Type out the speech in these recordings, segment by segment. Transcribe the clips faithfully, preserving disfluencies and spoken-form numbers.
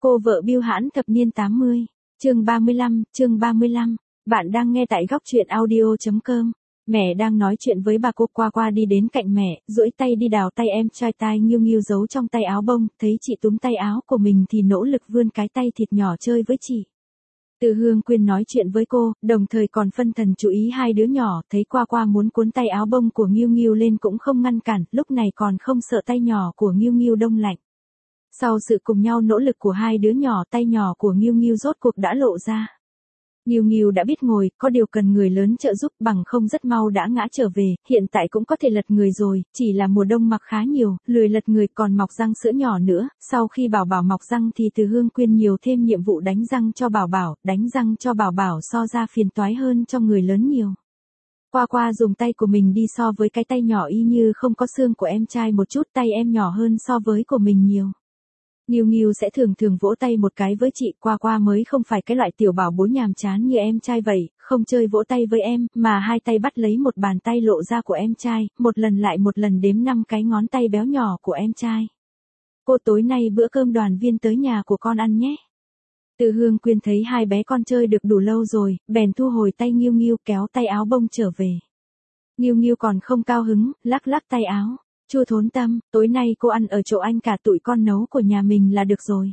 Cô vợ Bưu Hãn thập niên tám mươi, chương ba mươi lăm, chương ba mươi lăm. Bạn đang nghe tại góc truyện audio chấm com. Mẹ đang nói chuyện với bà cô. Qua Qua đi đến cạnh mẹ, duỗi tay đi đào tay em trai. Tai Nghiêu Nghiêu giấu trong tay áo bông, thấy chị túm tay áo của mình thì nỗ lực vươn cái tay thịt nhỏ chơi với chị. Từ Hương Quyên nói chuyện với cô, đồng thời còn phân thần chú ý hai đứa nhỏ. Thấy Qua Qua muốn cuốn tay áo bông của Nghiêu Nghiêu lên cũng không ngăn cản, lúc này còn không sợ tay nhỏ của Nghiêu Nghiêu đông lạnh. Sau sự cùng nhau nỗ lực của hai đứa nhỏ, tay nhỏ của Nghiêu Nghiêu rốt cuộc đã lộ ra. Nghiêu Nghiêu đã biết ngồi, có điều cần người lớn trợ giúp, bằng không rất mau đã ngã trở về, hiện tại cũng có thể lật người rồi, chỉ là mùa đông mặc khá nhiều, lười lật người còn mọc răng sữa nhỏ nữa. Sau khi Bảo Bảo mọc răng thì Từ Hương Quyên nhiều thêm nhiệm vụ đánh răng cho Bảo Bảo, đánh răng cho Bảo Bảo so ra phiền toái hơn cho người lớn nhiều. Qua Qua dùng tay của mình đi so với cái tay nhỏ y như không có xương của em trai một chút, tay em nhỏ hơn so với của mình nhiều. Nghiêu Nghiêu sẽ thường thường vỗ tay một cái với chị. Qua Qua mới không phải cái loại tiểu bảo bối nhàm chán như em trai vậy, không chơi vỗ tay với em, mà hai tay bắt lấy một bàn tay lộ ra của em trai, một lần lại một lần đếm năm cái ngón tay béo nhỏ của em trai. Cô, tối nay bữa cơm đoàn viên tới nhà của con ăn nhé. Từ Hương Quyên thấy hai bé con chơi được đủ lâu rồi, bèn thu hồi tay Nghiêu Nghiêu, kéo tay áo bông trở về. Nghiêu Nghiêu còn không cao hứng, lắc lắc tay áo. Chu Thốn Tâm, tối nay cô ăn ở chỗ anh cả tụi con nấu của nhà mình là được rồi.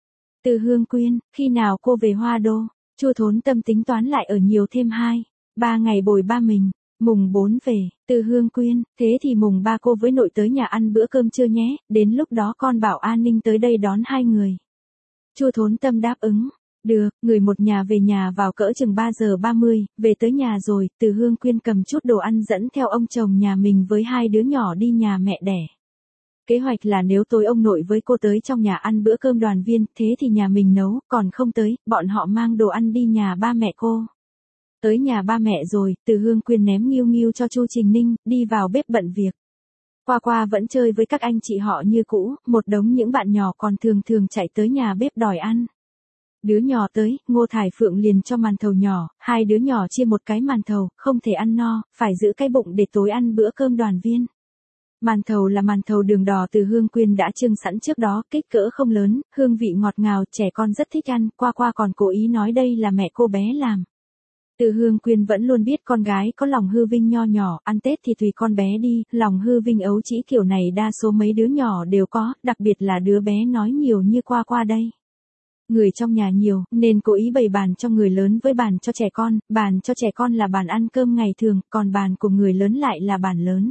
Từ Hương Quyên, khi nào cô về Hoa Đô? Chu Thốn Tâm tính toán lại ở nhiều thêm hai, ba ngày bồi ba mình, mùng bốn về. Từ Hương Quyên, thế thì mùng ba cô với nội tới nhà ăn bữa cơm trưa nhé, đến lúc đó con bảo An Ninh tới đây đón hai người. Chu Thốn Tâm đáp ứng. Được, người một nhà về nhà vào cỡ chừng ba giờ ba mươi, về tới nhà rồi, Từ Hương Quyên cầm chút đồ ăn dẫn theo ông chồng nhà mình với hai đứa nhỏ đi nhà mẹ đẻ. Kế hoạch là nếu tối ông nội với cô tới trong nhà ăn bữa cơm đoàn viên, thế thì nhà mình nấu, còn không tới, bọn họ mang đồ ăn đi nhà ba mẹ cô. Tới nhà ba mẹ rồi, Từ Hương Quyên ném Nghiêu Nghiêu cho Chu Trình Ninh, đi vào bếp bận việc. Qua Qua vẫn chơi với các anh chị họ như cũ, một đống những bạn nhỏ còn thường thường chạy tới nhà bếp đòi ăn. Đứa nhỏ tới, Ngô Thải Phượng liền cho màn thầu nhỏ, hai đứa nhỏ chia một cái màn thầu, không thể ăn no, phải giữ cái bụng để tối ăn bữa cơm đoàn viên. Màn thầu là màn thầu đường đỏ Từ Hương Quyên đã trưng sẵn trước đó, kích cỡ không lớn, hương vị ngọt ngào, trẻ con rất thích ăn. Qua Qua còn cố ý nói đây là mẹ cô bé làm. Từ Hương Quyên vẫn luôn biết con gái có lòng hư vinh nho nhỏ, ăn Tết thì tùy con bé đi, lòng hư vinh ấu trĩ kiểu này đa số mấy đứa nhỏ đều có, đặc biệt là đứa bé nói nhiều như Qua Qua đây. Người trong nhà nhiều, nên cố ý bày bàn cho người lớn với bàn cho trẻ con, bàn cho trẻ con là bàn ăn cơm ngày thường, còn bàn của người lớn lại là bàn lớn.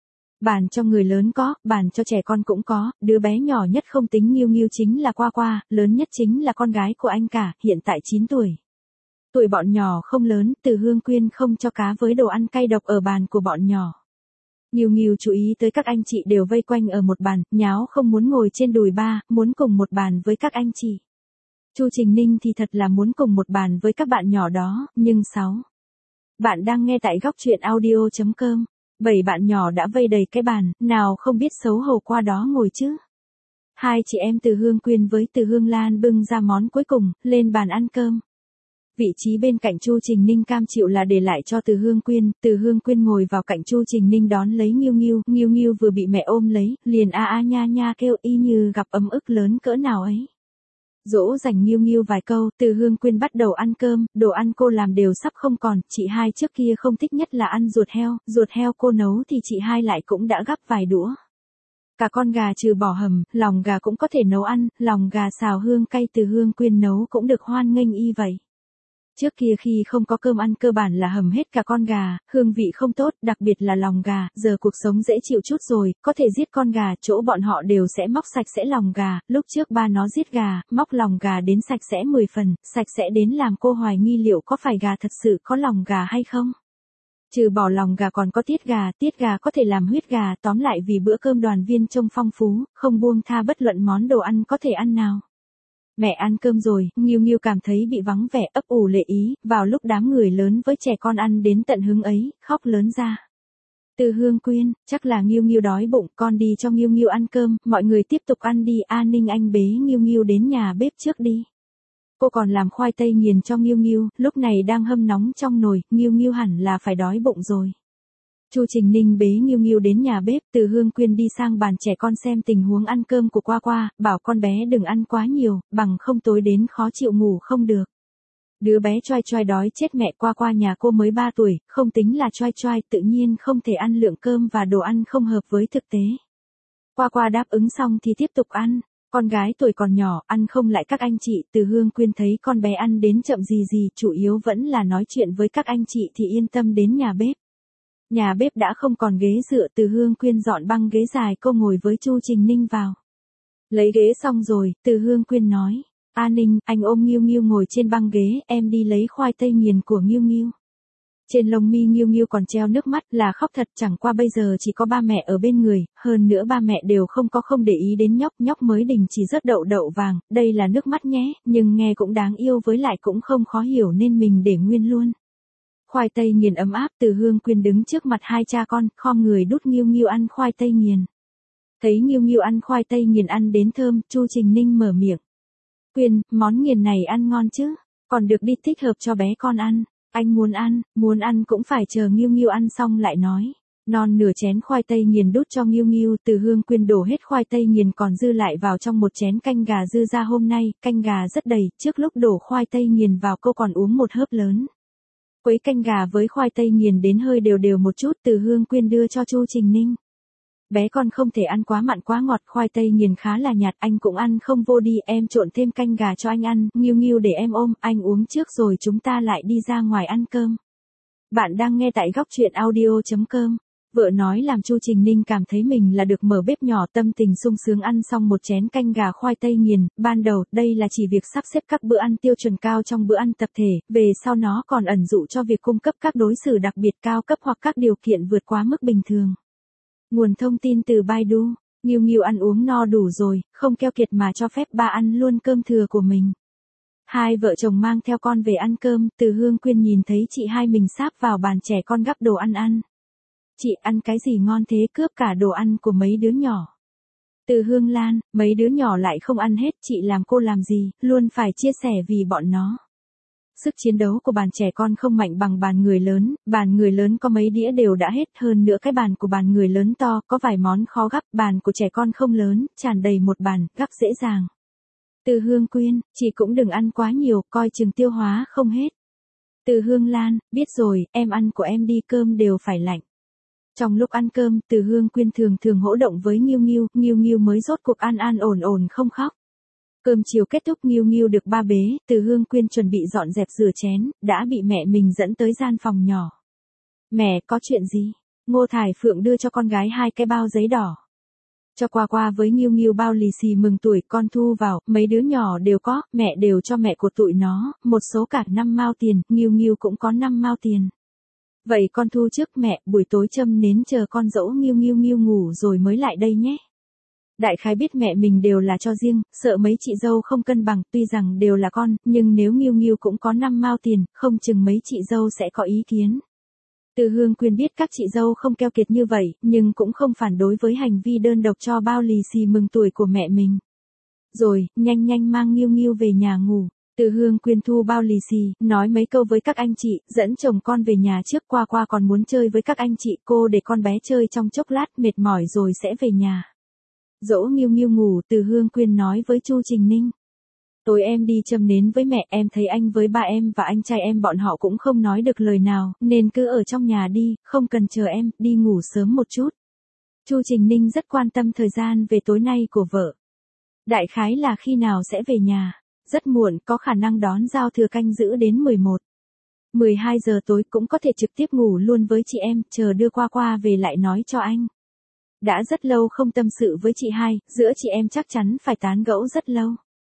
Bàn cho người lớn có, bàn cho trẻ con cũng có, đứa bé nhỏ nhất không tính Nghiêu Nghiêu chính là Qua Qua, lớn nhất chính là con gái của anh cả, hiện tại chín tuổi. Tuổi bọn nhỏ không lớn, Từ Hương Quyên không cho cá với đồ ăn cay độc ở bàn của bọn nhỏ. Nghiêu Nghiêu chú ý tới các anh chị đều vây quanh ở một bàn, nháo không muốn ngồi trên đùi ba, muốn cùng một bàn với các anh chị. Chu Trình Ninh thì thật là muốn cùng một bàn với các bạn nhỏ đó, nhưng sáu. Bạn đang nghe tại góc truyện audio chấm com. Bảy bạn nhỏ đã vây đầy cái bàn, nào không biết xấu hổ qua đó ngồi chứ. Hai chị em Từ Hương Quyên với Từ Hương Lan bưng ra món cuối cùng, lên bàn ăn cơm. Vị trí bên cạnh Chu Trình Ninh cam chịu là để lại cho Từ Hương Quyên, Từ Hương Quyên ngồi vào cạnh Chu Trình Ninh đón lấy Nghiêu Nghiêu, Nghiêu Nghiêu vừa bị mẹ ôm lấy, liền a a nha nha kêu y như gặp ấm ức lớn cỡ nào ấy. Dỗ dành Nghiêu Nghiêu vài câu, Từ Hương Quyên bắt đầu ăn cơm, đồ ăn cô làm đều sắp không còn, chị hai trước kia không thích nhất là ăn ruột heo, ruột heo cô nấu thì chị hai lại cũng đã gắp vài đũa. Cả con gà trừ bỏ hầm, lòng gà cũng có thể nấu ăn, lòng gà xào hương cay Từ Hương Quyên nấu cũng được hoan nghênh y vậy. Trước kia khi không có cơm ăn cơ bản là hầm hết cả con gà, hương vị không tốt, đặc biệt là lòng gà, giờ cuộc sống dễ chịu chút rồi, có thể giết con gà, chỗ bọn họ đều sẽ móc sạch sẽ lòng gà, lúc trước ba nó giết gà, móc lòng gà đến sạch sẽ mười phần, sạch sẽ đến làm cô hoài nghi liệu có phải gà thật sự có lòng gà hay không. Trừ bỏ lòng gà còn có tiết gà, tiết gà có thể làm huyết gà, tóm lại vì bữa cơm đoàn viên trông phong phú, không buông tha bất luận món đồ ăn có thể ăn nào. Mẹ ăn cơm rồi, Nghiêu Nghiêu cảm thấy bị vắng vẻ, ấp ủ lệ ý, vào lúc đám người lớn với trẻ con ăn đến tận hứng ấy, khóc lớn ra. Từ Hương Quyên, chắc là Nghiêu Nghiêu đói bụng, con đi cho Nghiêu Nghiêu ăn cơm, mọi người tiếp tục ăn đi, An Ninh anh bế Nghiêu Nghiêu đến nhà bếp trước đi. Cô còn làm khoai tây nghiền cho Nghiêu Nghiêu, lúc này đang hâm nóng trong nồi, Nghiêu Nghiêu hẳn là phải đói bụng rồi. Chu Trình Ninh bế Nghiêu Nghiêu đến nhà bếp, Từ Hương Quyên đi sang bàn trẻ con xem tình huống ăn cơm của Qua Qua, bảo con bé đừng ăn quá nhiều, bằng không tối đến khó chịu ngủ không được. Đứa bé choai choai đói chết mẹ. Qua Qua nhà cô mới ba tuổi, không tính là choai choai, tự nhiên không thể ăn lượng cơm và đồ ăn không hợp với thực tế. Qua Qua đáp ứng xong thì tiếp tục ăn. Con gái tuổi còn nhỏ, ăn không lại các anh chị. Từ Hương Quyên thấy con bé ăn đến chậm gì gì, chủ yếu vẫn là nói chuyện với các anh chị thì yên tâm đến nhà bếp. Nhà bếp đã không còn ghế dựa, Từ Hương Quyên dọn băng ghế dài, cô ngồi với Chu Trình Ninh vào. Lấy ghế xong rồi, Từ Hương Quyên nói, A Ninh, anh ôm Nghiêu Nghiêu ngồi trên băng ghế, em đi lấy khoai tây nghiền của Nghiêu Nghiêu. Trên lông mi Nghiêu Nghiêu còn treo nước mắt, là khóc thật, chẳng qua bây giờ chỉ có ba mẹ ở bên người, hơn nữa ba mẹ đều không có không để ý đến nhóc, nhóc mới đình chỉ rớt đậu đậu vàng, đây là nước mắt nhé, nhưng nghe cũng đáng yêu với lại cũng không khó hiểu nên mình để nguyên luôn. Khoai tây nghiền ấm áp, Từ Hương Quyên đứng trước mặt hai cha con, khom người đút Nghiêu Nghiêu ăn khoai tây nghiền. Thấy Nghiêu Nghiêu ăn khoai tây nghiền ăn đến thơm, Chu Trình Ninh mở miệng. Quyên, món nghiền này ăn ngon chứ, còn được đi thích hợp cho bé con ăn. Anh muốn ăn, muốn ăn cũng phải chờ Nghiêu Nghiêu ăn xong lại nói. Non nửa chén khoai tây nghiền đút cho Nghiêu Nghiêu, Từ Hương Quyên đổ hết khoai tây nghiền còn dư lại vào trong một chén canh gà dư ra hôm nay, canh gà rất đầy, trước lúc đổ khoai tây nghiền vào cô còn uống một hớp lớn. Quấy canh gà với khoai tây nghiền đến hơi đều đều một chút, Từ Hương Quyên đưa cho Chu Trình Ninh. Bé con không thể ăn quá mặn quá ngọt, khoai tây nghiền khá là nhạt, anh cũng ăn không vô đi, em trộn thêm canh gà cho anh ăn, Nghiêu Nghiêu để em ôm, anh uống trước rồi chúng ta lại đi ra ngoài ăn cơm. Bạn đang nghe tại góc truyện audio.com. Vợ nói làm Chu Trình Ninh cảm thấy mình là được mở bếp nhỏ, tâm tình sung sướng ăn xong một chén canh gà khoai tây nghiền. Ban đầu, đây là chỉ việc sắp xếp các bữa ăn tiêu chuẩn cao trong bữa ăn tập thể, về sau nó còn ẩn dụ cho việc cung cấp các đối xử đặc biệt cao cấp hoặc các điều kiện vượt quá mức bình thường. Nguồn thông tin từ Baidu. Nghiêu Nghiêu ăn uống no đủ rồi, không keo kiệt mà cho phép ba ăn luôn cơm thừa của mình. Hai vợ chồng mang theo con về ăn cơm, Từ Hương Quyên nhìn thấy chị hai mình sáp vào bàn trẻ con gắp đồ ăn ăn. Chị ăn cái gì ngon thế, cướp cả đồ ăn của mấy đứa nhỏ. Từ Hương Lan, mấy đứa nhỏ lại không ăn hết, chị làm cô làm gì, luôn phải chia sẻ vì bọn nó. Sức chiến đấu của bàn trẻ con không mạnh bằng bàn người lớn, bàn người lớn có mấy đĩa đều đã hết, hơn nữa cái bàn của bàn người lớn to, có vài món khó gắp, bàn của trẻ con không lớn, tràn đầy một bàn, gắp dễ dàng. Từ Hương Quyên, chị cũng đừng ăn quá nhiều, coi chừng tiêu hóa không hết. Từ Hương Lan, biết rồi, em ăn của em đi, cơm đều phải lạnh. Trong lúc ăn cơm, Từ Hương Quyên thường thường hỗ động với Nghiêu Nghiêu, Nghiêu Nghiêu mới rốt cuộc ăn an ổn ổn không khóc. Cơm chiều kết thúc, Nghiêu Nghiêu được ba bế, Từ Hương Quyên chuẩn bị dọn dẹp rửa chén, đã bị mẹ mình dẫn tới gian phòng nhỏ. Mẹ, có chuyện gì? Ngô Thải Phượng đưa cho con gái hai cái bao giấy đỏ. Cho Qua Qua với Nghiêu Nghiêu bao lì xì mừng tuổi, con thu vào, mấy đứa nhỏ đều có, mẹ đều cho mẹ của tụi nó, một số cả năm mao tiền, Nghiêu Nghiêu cũng có năm mao tiền. Vậy con thu trước mẹ, buổi tối châm nến chờ con dỗ Nghiêu Nghiêu Nghiêu ngủ rồi mới lại đây nhé. Đại khái biết mẹ mình đều là cho riêng, sợ mấy chị dâu không cân bằng, tuy rằng đều là con, nhưng nếu Nghiêu Nghiêu cũng có năm mao tiền, không chừng mấy chị dâu sẽ có ý kiến. Từ Hương Quyên biết các chị dâu không keo kiệt như vậy, nhưng cũng không phản đối với hành vi đơn độc cho bao lì xì mừng tuổi của mẹ mình. Rồi, nhanh nhanh mang Nghiêu Nghiêu về nhà ngủ. Từ Hương Quyên thu bao lì xì, nói mấy câu với các anh chị, dẫn chồng con về nhà trước. Qua Qua còn muốn chơi với các anh chị, cô để con bé chơi trong chốc lát, mệt mỏi rồi sẽ về nhà. Dỗ Nghiêu Nghiêu ngủ, Từ Hương Quyên nói với Chu Trình Ninh. Tối em đi châm nến với mẹ, em thấy anh với ba em và anh trai em bọn họ cũng không nói được lời nào, nên cứ ở trong nhà đi, không cần chờ em, đi ngủ sớm một chút. Chu Trình Ninh rất quan tâm thời gian về tối nay của vợ. Đại khái là khi nào sẽ về nhà, rất muộn, có khả năng đón giao thừa canh giữ đến mười một, mười hai giờ tối, cũng có thể trực tiếp ngủ luôn với chị em, chờ đưa Qua Qua về lại nói cho anh. Đã rất lâu không tâm sự với chị hai, giữa chị em chắc chắn phải tán gẫu rất lâu.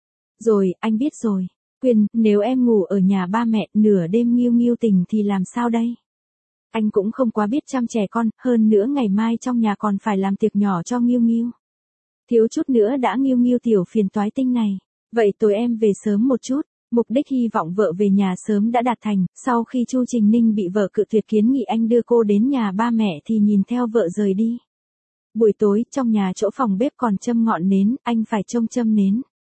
Rồi, anh biết rồi. Quyên, nếu em ngủ ở nhà ba mẹ, nửa đêm Nghiêu Nghiêu tỉnh thì làm sao đây? Anh cũng không quá biết chăm trẻ con, hơn nữa ngày mai trong nhà còn phải làm tiệc nhỏ cho Nghiêu Nghiêu. Thiếu chút nữa đã Nghiêu Nghiêu tiểu phiền toái tinh này. Vậy tối em về sớm một chút. Mục đích hy vọng vợ về nhà sớm đã đạt thành, sau khi Chu Trình Ninh bị vợ cự tuyệt kiến nghị anh đưa cô đến nhà ba mẹ thì nhìn theo vợ rời đi. Buổi tối, trong nhà chỗ phòng bếp còn châm ngọn nến, anh phải trông châm nến.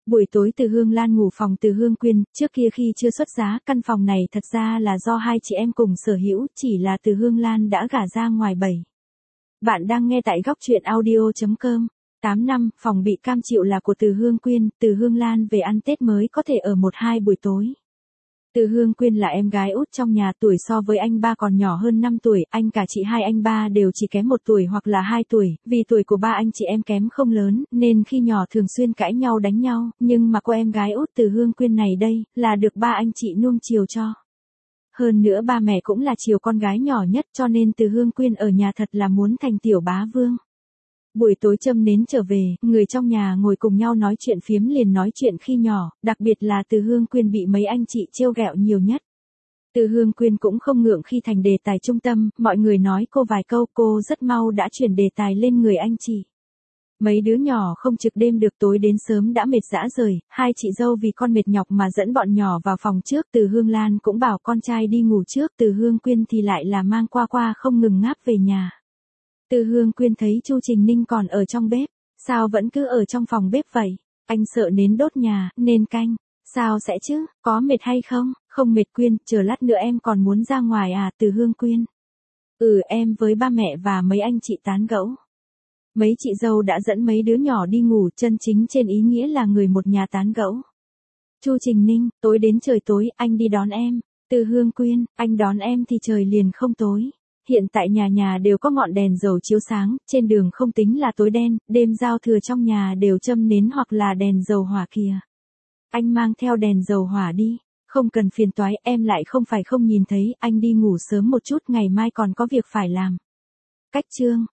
Buổi tối Từ Hương Lan ngủ phòng Từ Hương Quyên, trước kia khi chưa xuất giá, căn phòng này thật ra là do hai chị em cùng sở hữu, chỉ là Từ Hương Lan đã gả ra ngoài bảy. Bạn đang nghe tại góc truyện audio.com. tám năm, phòng bị cam chịu là của Từ Hương Quyên, Từ Hương Lan về ăn Tết mới có thể ở một hai buổi tối. Từ Hương Quyên là em gái út trong nhà, tuổi so với anh ba còn nhỏ hơn năm tuổi, anh cả chị hai anh ba đều chỉ kém một tuổi hoặc là hai tuổi, vì tuổi của ba anh chị em kém không lớn, nên khi nhỏ thường xuyên cãi nhau đánh nhau, nhưng mà cô em gái út Từ Hương Quyên này đây, là được ba anh chị nuông chiều cho. Hơn nữa ba mẹ cũng là chiều con gái nhỏ nhất, cho nên Từ Hương Quyên ở nhà thật là muốn thành tiểu bá vương. Buổi tối châm nến trở về, người trong nhà ngồi cùng nhau nói chuyện phiếm liền nói chuyện khi nhỏ, đặc biệt là Từ Hương Quyên bị mấy anh chị trêu ghẹo nhiều nhất. Từ Hương Quyên cũng không ngượng khi thành đề tài trung tâm, mọi người nói cô vài câu, cô rất mau đã chuyển đề tài lên người anh chị. Mấy đứa nhỏ không trực đêm được, tối đến sớm đã mệt rã rời, hai chị dâu vì con mệt nhọc mà dẫn bọn nhỏ vào phòng trước. Từ Hương Lan cũng bảo con trai đi ngủ trước, Từ Hương Quyên thì lại là mang qua qua không ngừng ngáp về nhà. Từ Hương Quyên thấy Chu Trình Ninh còn ở trong bếp, sao vẫn cứ ở trong phòng bếp vậy? Anh sợ nến đốt nhà, nên canh. Sao sẽ chứ, có mệt hay không? Không mệt Quyên, chờ lát nữa em còn muốn ra ngoài à? Từ Hương Quyên. Ừ, em với ba mẹ và mấy anh chị tán gẫu. Mấy chị dâu đã dẫn mấy đứa nhỏ đi ngủ, chân chính trên ý nghĩa là người một nhà tán gẫu. Chu Trình Ninh, tối đến trời tối, anh đi đón em. Từ Hương Quyên, anh đón em thì trời liền không tối. Hiện tại nhà nhà đều có ngọn đèn dầu chiếu sáng, trên đường không tính là tối đen, đêm giao thừa trong nhà đều châm nến hoặc là đèn dầu hỏa kìa. Anh mang theo đèn dầu hỏa đi, không cần phiền toái, em lại không phải không nhìn thấy, anh đi ngủ sớm một chút, ngày mai còn có việc phải làm. Cách chương.